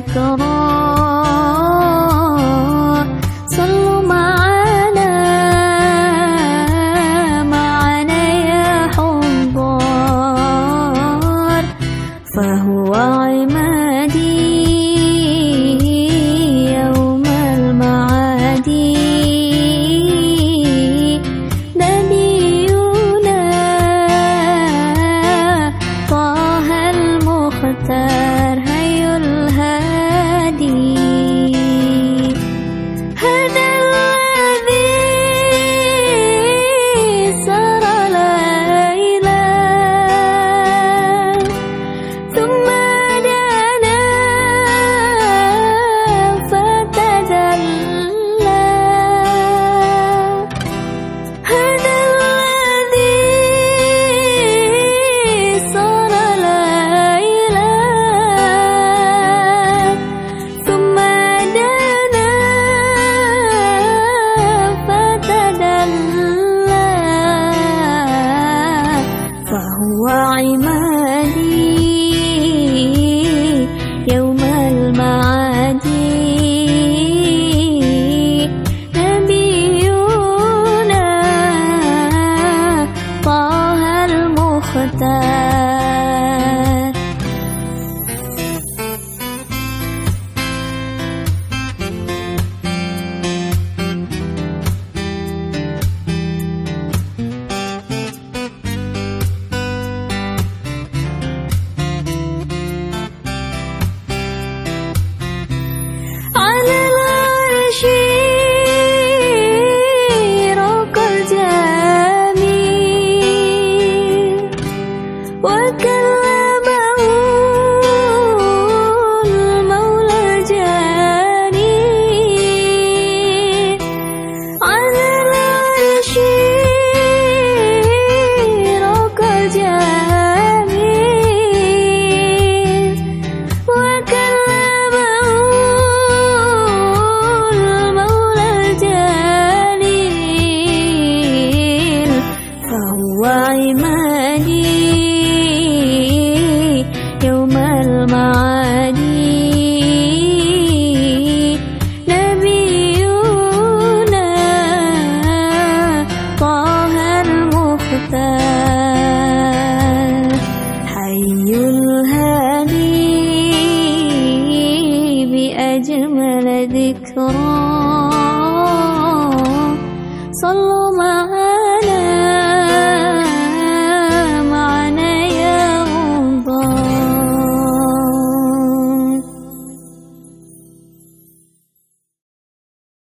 ذكرى. صلوا معنا يا حضار، فهو عمادي يوم المعاد. نبينا طه المختار هي الهادي. هذا الذي سار ليلا ثم دنا فتدلى. هذا الذي سار ليلا ثم دنا فتدلى، فهو عمادي يوم المعاد. نبينا طه المختار. على العرش روق الجميل وكلمه المولى الجليل. على العرش روق الجميل وكلمه المولى الجليل، فهو عمادي يوم المعاد. نبينا طه المختار حي الهادي بأجمل ذكرى. صلوا معنا